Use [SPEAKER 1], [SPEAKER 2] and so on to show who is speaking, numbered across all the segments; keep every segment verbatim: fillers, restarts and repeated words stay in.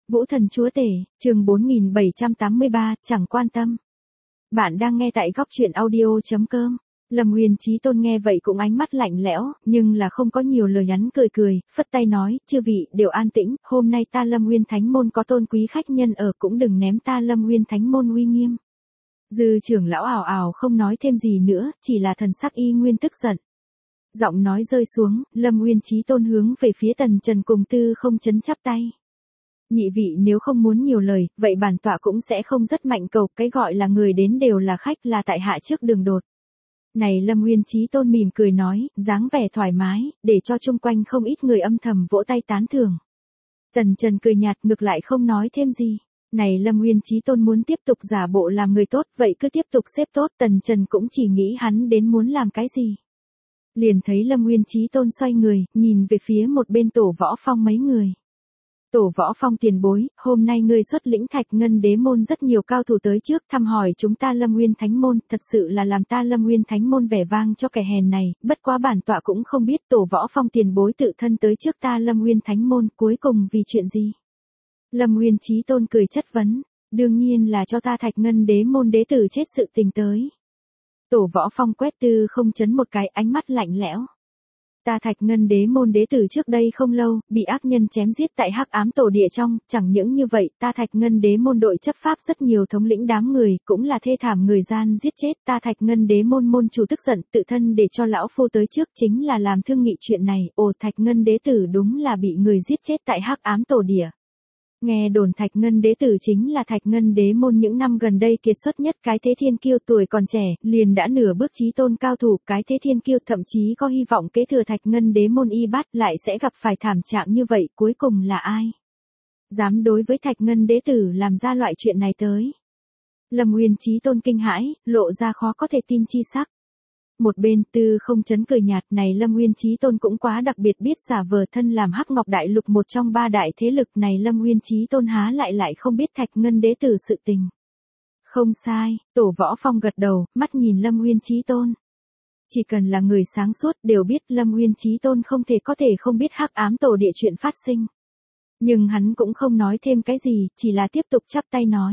[SPEAKER 1] Vũ thần chúa tể, chương bốn nghìn bảy trăm tám mươi ba, chẳng quan tâm. Bạn đang nghe tại góc truyện audio chấm com. Lâm Nguyên Chí Tôn nghe vậy cũng ánh mắt lạnh lẽo, nhưng là không có nhiều lời nhắn, cười cười, phất tay nói, chư vị, đều an tĩnh, hôm nay ta Lâm Nguyên Thánh Môn có tôn quý khách nhân ở, cũng đừng ném ta Lâm Nguyên Thánh Môn uy nghiêm. Dư trưởng lão ảo ảo không nói thêm gì nữa, chỉ là thần sắc y nguyên tức giận. Giọng nói rơi xuống, Lâm Nguyên Chí Tôn hướng về phía Tần Trần cùng Tư Không chấn chắp tay. Nhị vị nếu không muốn nhiều lời, vậy bản tọa cũng sẽ không rất mạnh cầu, cái gọi là người đến đều là khách, là tại hạ trước đường đột. Này Lâm Nguyên Chí Tôn mỉm cười nói, dáng vẻ thoải mái, để cho chung quanh không ít người âm thầm vỗ tay tán thưởng. Tần Trần cười nhạt ngược lại không nói thêm gì. Này Lâm Nguyên Chí Tôn muốn tiếp tục giả bộ làm người tốt, vậy cứ tiếp tục xếp tốt, Tần Trần cũng chỉ nghĩ hắn đến muốn làm cái gì. Liền thấy Lâm Nguyên Chí Tôn xoay người, nhìn về phía một bên Tổ Võ Phong mấy người. Tổ Võ Phong tiền bối, hôm nay ngươi xuất lĩnh Thạch Ngân Đế môn rất nhiều cao thủ tới trước thăm hỏi chúng ta Lâm Nguyên Thánh Môn, thật sự là làm ta Lâm Nguyên Thánh Môn vẻ vang cho kẻ hèn này, bất quá bản tọa cũng không biết Tổ Võ Phong tiền bối tự thân tới trước ta Lâm Nguyên Thánh Môn cuối cùng vì chuyện gì. Lâm Nguyên Chí Tôn cười chất vấn, đương nhiên là cho ta Thạch Ngân Đế môn đế tử chết sự tình tới. Tổ Võ Phong quét Tư Không chấn một cái, ánh mắt lạnh lẽo. Ta Thạch Ngân Đế môn đế tử trước đây không lâu, bị ác nhân chém giết tại Hắc Ám Tổ Địa trong, chẳng những như vậy, ta Thạch Ngân Đế môn đội chấp pháp rất nhiều thống lĩnh đám người, cũng là thê thảm người gian giết chết, ta Thạch Ngân Đế môn môn chủ tức giận, tự thân để cho lão phu tới trước, chính là làm thương nghị chuyện này, ồ Thạch Ngân đế tử đúng là bị người giết chết tại Hắc Ám Tổ Địa. Nghe đồn Thạch Ngân đế tử chính là Thạch Ngân đế môn những năm gần đây kiệt xuất nhất cái thế thiên kiêu, tuổi còn trẻ, liền đã nửa bước chí tôn cao thủ, cái thế thiên kiêu thậm chí có hy vọng kế thừa Thạch Ngân đế môn y bát, lại sẽ gặp phải thảm trạng như vậy, cuối cùng là ai? Dám đối với Thạch Ngân đế tử làm ra loại chuyện này tới. Lâm Nguyên Chí Tôn kinh hãi, lộ ra khó có thể tin chi sắc. Một bên Tư Không chấn cười nhạt, này Lâm Nguyên Chí Tôn cũng quá đặc biệt, biết giả vờ thân làm Hắc Ngọc Đại Lục một trong ba đại thế lực, này Lâm Nguyên Chí Tôn há lại lại không biết Thạch Ngân đế tử sự tình. Không sai, Tổ Võ Phong gật đầu, mắt nhìn Lâm Nguyên Chí Tôn. Chỉ cần là người sáng suốt đều biết Lâm Nguyên Chí Tôn không thể có thể không biết Hắc Ám Tổ Địa chuyện phát sinh. Nhưng hắn cũng không nói thêm cái gì, chỉ là tiếp tục chắp tay nói.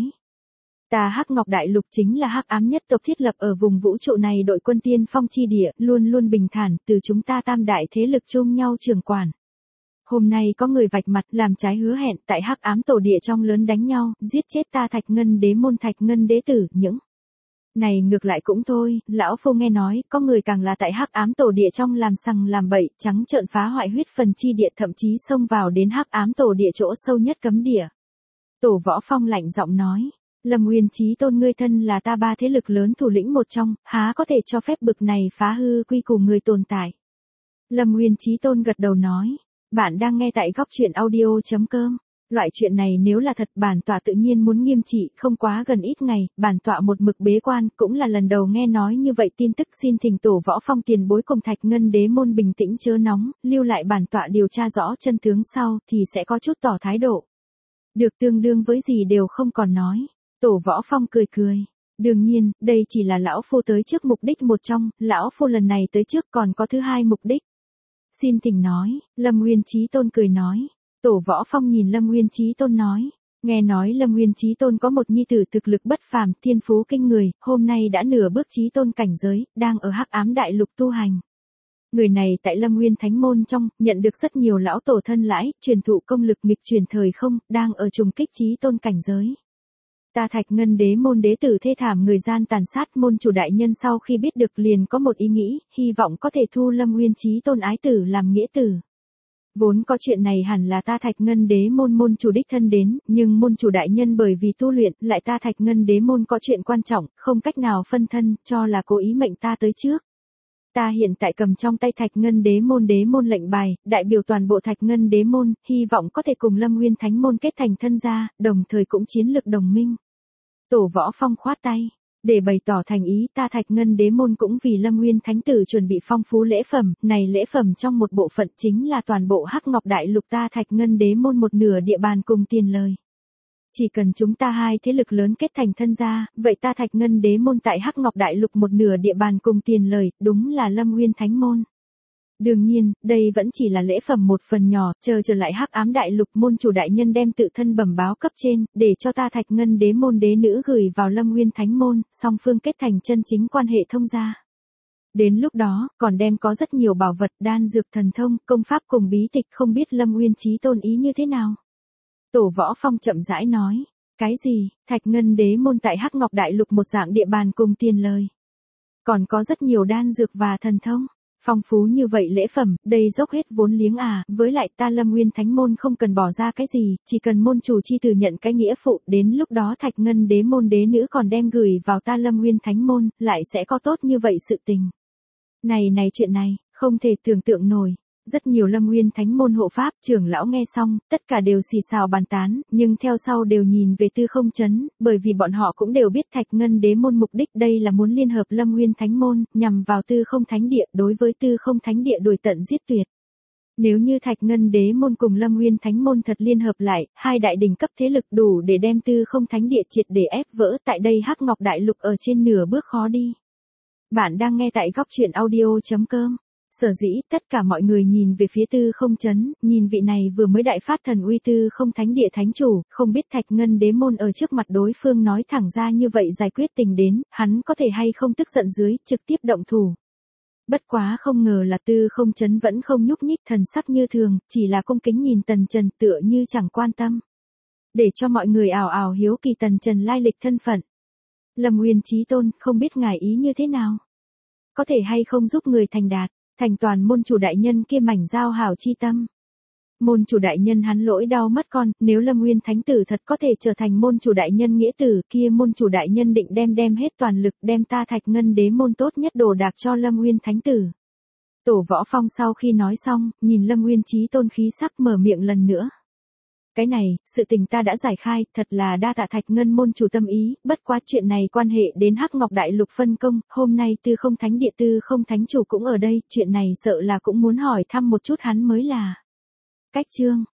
[SPEAKER 1] Ta Hắc Ngọc Đại Lục chính là hắc ám nhất tộc thiết lập ở vùng vũ trụ này, đội quân tiên phong chi địa, luôn luôn bình thản, từ chúng ta tam đại thế lực chung nhau trưởng quản. Hôm nay có người vạch mặt làm trái hứa hẹn, tại Hắc Ám Tổ Địa trong lớn đánh nhau, giết chết ta Thạch Ngân đế môn Thạch Ngân đế tử, những này ngược lại cũng thôi, lão phu nghe nói, có người càng là tại Hắc Ám Tổ Địa trong làm sằng làm bậy, trắng trợn phá hoại huyết phần chi địa, thậm chí xông vào đến Hắc Ám Tổ Địa chỗ sâu nhất cấm địa. Tổ Võ Phong lạnh giọng nói. Lâm Nguyên Chí Tôn ngươi thân là ta ba thế lực lớn thủ lĩnh một trong, há có thể cho phép bực này phá hư quy củ người tồn tại. Lâm Nguyên Chí Tôn gật đầu nói, bạn đang nghe tại góc truyện audio chấm com. Loại chuyện này nếu là thật, bản tọa tự nhiên muốn nghiêm trị, không quá gần ít ngày, bản tọa một mực bế quan, cũng là lần đầu nghe nói như vậy tin tức, xin thỉnh Tổ Võ Phong tiền bối cùng Thạch Ngân đế môn bình tĩnh chớ nóng, lưu lại bản tọa điều tra rõ chân tướng sau, thì sẽ có chút tỏ thái độ. Được, tương đương với gì đều không còn nói. Tổ Võ Phong cười cười. Đương nhiên, đây chỉ là lão phu tới trước mục đích một trong, lão phu lần này tới trước còn có thứ hai mục đích. Xin thỉnh nói, Lâm Nguyên Chí Tôn cười nói. Tổ Võ Phong nhìn Lâm Nguyên Chí Tôn nói. Nghe nói Lâm Nguyên Chí Tôn có một nhi tử thực lực bất phàm, thiên phú kinh người, hôm nay đã nửa bước chí tôn cảnh giới, đang ở Hắc Ám Đại Lục tu hành. Người này tại Lâm Nguyên Thánh Môn trong, nhận được rất nhiều lão tổ thân lãi, truyền thụ công lực nghịch truyền thời không, đang ở trùng kích chí tôn cảnh giới. Ta Thạch Ngân đế môn đế tử thê thảm người gian tàn sát, môn chủ đại nhân sau khi biết được liền có một ý nghĩ, hy vọng có thể thu Lâm Nguyên Chí Tôn ái tử làm nghĩa tử. Vốn có chuyện này hẳn là ta Thạch Ngân đế môn môn chủ đích thân đến, nhưng môn chủ đại nhân bởi vì tu luyện, lại ta Thạch Ngân đế môn có chuyện quan trọng, không cách nào phân thân, cho là cố ý mệnh ta tới trước. Ta hiện tại cầm trong tay Thạch Ngân đế môn đế môn lệnh bài, đại biểu toàn bộ Thạch Ngân đế môn, hy vọng có thể cùng Lâm Nguyên Thánh Môn kết thành thân gia, đồng thời cũng chiến lực đồng minh. Tổ Võ Phong khoát tay, để bày tỏ thành ý, ta Thạch Ngân đế môn cũng vì Lâm Nguyên Thánh tử chuẩn bị phong phú lễ phẩm, này lễ phẩm trong một bộ phận chính là toàn bộ Hắc Ngọc Đại Lục ta Thạch Ngân đế môn một nửa địa bàn cùng tiền lời. Chỉ cần chúng ta hai thế lực lớn kết thành thân gia, vậy ta Thạch Ngân đế môn tại Hắc Ngọc Đại Lục một nửa địa bàn cùng tiền lời, đúng là Lâm Nguyên Thánh Môn. Đương nhiên, đây vẫn chỉ là lễ phẩm một phần nhỏ, chờ trở lại Hắc Ám Đại Lục môn chủ đại nhân đem tự thân bẩm báo cấp trên, để cho ta Thạch Ngân Đế môn đế nữ gửi vào Lâm Nguyên Thánh môn, song phương kết thành chân chính quan hệ thông gia. Đến lúc đó, còn đem có rất nhiều bảo vật, đan dược thần thông, công pháp cùng bí tịch, không biết Lâm Nguyên Chí Tôn ý như thế nào. Tổ Võ Phong chậm rãi nói, cái gì, Thạch Ngân Đế môn tại Hắc Ngọc Đại Lục một dạng địa bàn cùng tiền lời. Còn có rất nhiều đan dược và thần thông. Phong phú như vậy lễ phẩm, đây dốc hết vốn liếng à, với lại ta Lâm Nguyên Thánh môn không cần bỏ ra cái gì, chỉ cần môn chủ chi từ nhận cái nghĩa phụ, đến lúc đó Thạch Ngân Đế môn đế nữ còn đem gửi vào ta Lâm Nguyên Thánh môn, lại sẽ có tốt như vậy sự tình. Này này chuyện này, không thể tưởng tượng nổi. Rất nhiều Lâm Nguyên Thánh môn hộ pháp, trưởng lão nghe xong, tất cả đều xì xào bàn tán, nhưng theo sau đều nhìn về Tư Không Trấn, bởi vì bọn họ cũng đều biết Thạch Ngân Đế môn mục đích đây là muốn liên hợp Lâm Nguyên Thánh môn, nhằm vào Tư Không Thánh địa, đối với Tư Không Thánh địa đuổi tận giết tuyệt. Nếu như Thạch Ngân Đế môn cùng Lâm Nguyên Thánh môn thật liên hợp lại, hai đại đỉnh cấp thế lực đủ để đem Tư Không Thánh địa triệt để ép vỡ, tại đây Hắc Ngọc Đại Lục ở trên nửa bước khó đi. Bạn đang nghe tại góc truyện audio chấm com. Sở dĩ, tất cả mọi người nhìn về phía Tư Không Trấn, nhìn vị này vừa mới đại phát thần uy Tư Không Thánh địa thánh chủ, không biết Thạch Ngân Đế môn ở trước mặt đối phương nói thẳng ra như vậy giải quyết tình đến, hắn có thể hay không tức giận dưới, trực tiếp động thủ. Bất quá không ngờ là Tư Không Trấn vẫn không nhúc nhích, thần sắc như thường, chỉ là cung kính nhìn Tần Trần tựa như chẳng quan tâm. Để cho mọi người ảo ảo hiếu kỳ Tần Trần lai lịch thân phận. Lâm Nguyên Chí Tôn, không biết ngài ý như thế nào? Có thể hay không giúp người thành đạt? Thành toàn môn chủ đại nhân kia mảnh giao hảo chi tâm. Môn chủ đại nhân hắn lỗi đau mất con, nếu Lâm Nguyên Thánh tử thật có thể trở thành môn chủ đại nhân nghĩa tử, kia môn chủ đại nhân định đem đem hết toàn lực đem ta Thạch Ngân Đế môn tốt nhất đồ đạc cho Lâm Nguyên Thánh tử. Tổ Võ Phong sau khi nói xong, nhìn Lâm Nguyên Chí Tôn khí sắc mở miệng lần nữa. Cái này, sự tình ta đã giải khai, thật là đa tạ Thạch Ngân môn chủ tâm ý, bất quá chuyện này quan hệ đến Hắc Ngọc Đại Lục phân công, hôm nay Tư Không Thánh địa Tư Không Thánh chủ cũng ở đây, chuyện này sợ là cũng muốn hỏi thăm một chút hắn mới là. Cách chương,